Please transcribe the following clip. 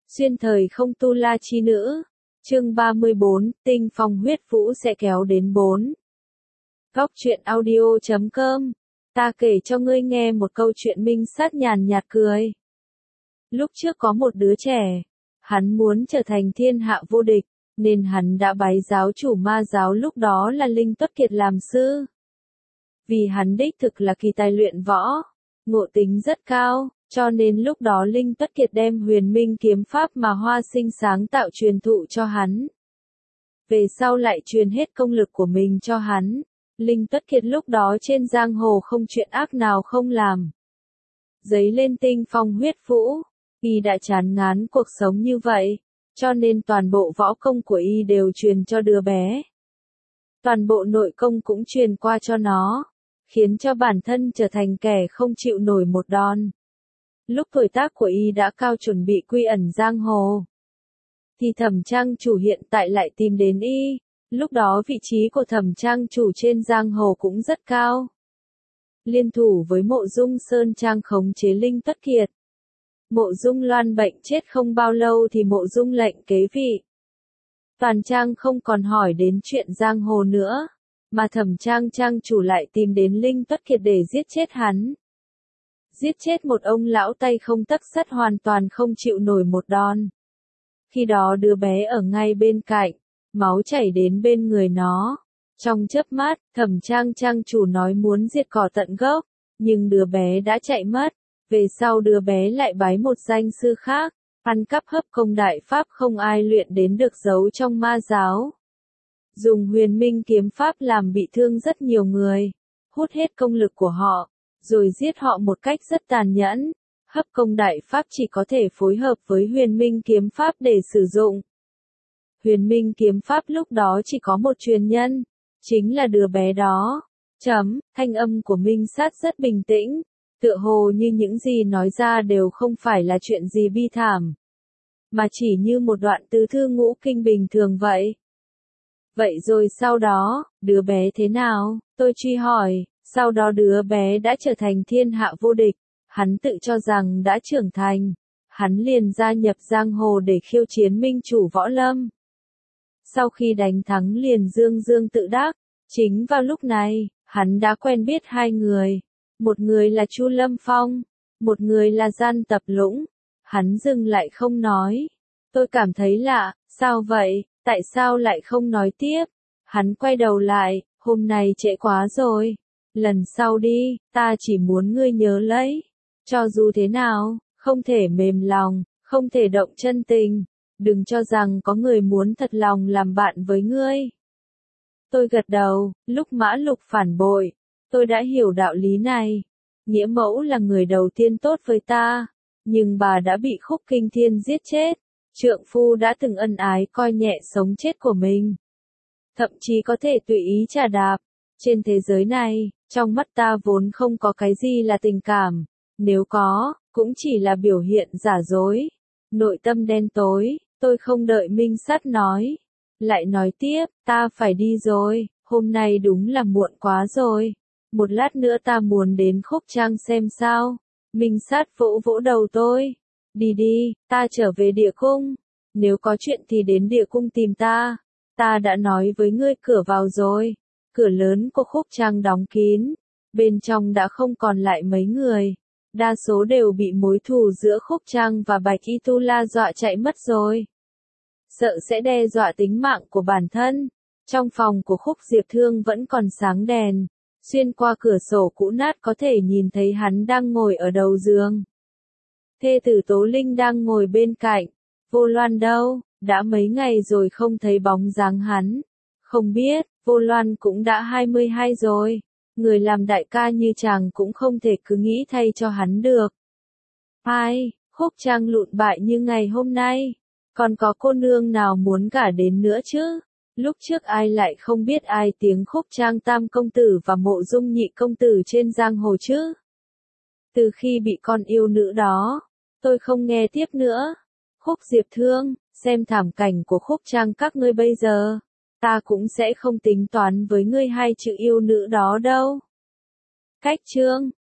Xuyên thời không tu la chi nữ. Chương 34, tinh phong huyết vũ sẽ kéo đến 4. Góc truyện audio.com. Ta kể cho ngươi nghe một câu chuyện minh sát nhàn nhạt cười. Lúc trước có một đứa trẻ, hắn muốn trở thành thiên hạ vô địch, nên hắn đã bái giáo chủ ma giáo lúc đó là Linh Tuất Kiệt làm sư. Vì hắn đích thực là kỳ tài luyện võ, ngộ tính rất cao, cho nên lúc đó Linh Tuất Kiệt đem Huyền Minh kiếm pháp mà Hoa Sinh sáng tạo truyền thụ cho hắn. Về sau lại truyền hết công lực của mình cho hắn. Linh Tuất Kiệt lúc đó trên giang hồ không chuyện ác nào không làm. Dấy lên tinh phong huyết vũ, y đã chán ngán cuộc sống như vậy, cho nên toàn bộ võ công của y đều truyền cho đứa bé. Toàn bộ nội công cũng truyền qua cho nó, khiến cho bản thân trở thành kẻ không chịu nổi một đòn. Lúc tuổi tác của y đã cao chuẩn bị quy ẩn giang hồ, thì Thẩm Trang chủ hiện tại lại tìm đến y. Lúc đó vị trí của Thẩm Trang chủ trên giang hồ cũng rất cao. Liên thủ với Mộ Dung Sơn Trang khống chế Linh Tuất Kiệt. Mộ Dung Loan bệnh chết không bao lâu thì Mộ Dung lệnh kế vị. Toàn Trang không còn hỏi đến chuyện giang hồ nữa, mà Thẩm Trang Trang chủ lại tìm đến Linh Tuất Kiệt để giết chết hắn. Giết chết một ông lão tay không tấc sắt hoàn toàn không chịu nổi một đòn. Khi đó đứa bé ở ngay bên cạnh, máu chảy đến bên người nó. Trong chớp mắt, Thẩm Trang Trang chủ nói muốn diệt cỏ tận gốc, nhưng đứa bé đã chạy mất. Về sau đứa bé lại bái một danh sư khác, ăn cắp hấp công đại pháp không ai luyện đến được giấu trong ma giáo. Dùng Huyền Minh kiếm pháp làm bị thương rất nhiều người, hút hết công lực của họ, rồi giết họ một cách rất tàn nhẫn. Hấp công đại pháp chỉ có thể phối hợp với Huyền Minh kiếm pháp để sử dụng. Huyền Minh kiếm pháp lúc đó chỉ có một truyền nhân, chính là đứa bé đó. Thanh âm của Minh Sát rất bình tĩnh, tựa hồ như những gì nói ra đều không phải là chuyện gì bi thảm, mà chỉ như một đoạn tứ thư ngũ kinh bình thường vậy. Vậy rồi sau đó, đứa bé thế nào? Tôi truy hỏi. Sau đó đứa bé đã trở thành thiên hạ vô địch, hắn tự cho rằng đã trưởng thành, hắn liền gia nhập giang hồ để khiêu chiến minh chủ võ lâm. Sau khi đánh thắng liền dương dương tự đắc, chính vào lúc này, hắn đã quen biết hai người, một người là Chu Lâm Phong, một người là Gian Tập Lũng. Hắn dừng lại không nói. Tôi cảm thấy lạ, sao vậy, tại sao lại không nói tiếp? Hắn quay đầu lại, hôm nay trễ quá rồi. Lần sau đi, ta chỉ muốn ngươi nhớ lấy. Cho dù thế nào, không thể mềm lòng, không thể động chân tình. Đừng cho rằng có người muốn thật lòng làm bạn với ngươi. Tôi gật đầu, lúc Mã Lục phản bội, tôi đã hiểu đạo lý này. Nghĩa mẫu là người đầu tiên tốt với ta, nhưng bà đã bị Khúc Kinh Thiên giết chết. Trượng phu đã từng ân ái coi nhẹ sống chết của mình, thậm chí có thể tùy ý trà đạp. Trên thế giới này, trong mắt ta vốn không có cái gì là tình cảm, nếu có, cũng chỉ là biểu hiện giả dối, nội tâm đen tối. Tôi không đợi Minh Sát nói, lại nói tiếp, ta phải đi rồi, hôm nay đúng là muộn quá rồi, một lát nữa ta muốn đến Khúc Trang xem sao. Minh Sát vỗ vỗ đầu tôi, đi đi, ta trở về địa cung, nếu có chuyện thì đến địa cung tìm ta. Ta đã nói với ngươi cửa vào rồi. Cửa lớn của Khúc Trang đóng kín, bên trong đã không còn lại mấy người, đa số đều bị mối thù giữa Khúc Trang và Bạch Y Tu La dọa chạy mất rồi. Sợ sẽ đe dọa tính mạng của bản thân. Trong phòng của Khúc Diệp Thương vẫn còn sáng đèn, xuyên qua cửa sổ cũ nát có thể nhìn thấy hắn đang ngồi ở đầu giường. Thê tử Tố Linh đang ngồi bên cạnh. Vô Loan đâu, đã mấy ngày rồi không thấy bóng dáng hắn. Không biết, Vô Loan cũng đã 22 rồi, người làm đại ca như chàng cũng không thể cứ nghĩ thay cho hắn được. Ai, Khúc Trang lụn bại như ngày hôm nay, còn có cô nương nào muốn gả đến nữa chứ? Lúc trước ai lại không biết ai tiếng Khúc Trang tam công tử và Mộ Dung nhị công tử trên giang hồ chứ? Từ khi bị con yêu nữ đó, tôi không nghe tiếp nữa. Khúc Diệp Thương, xem thảm cảnh của Khúc Trang các ngươi bây giờ, ta cũng sẽ không tính toán với ngươi hai chữ yêu nữ đó đâu. Cách chương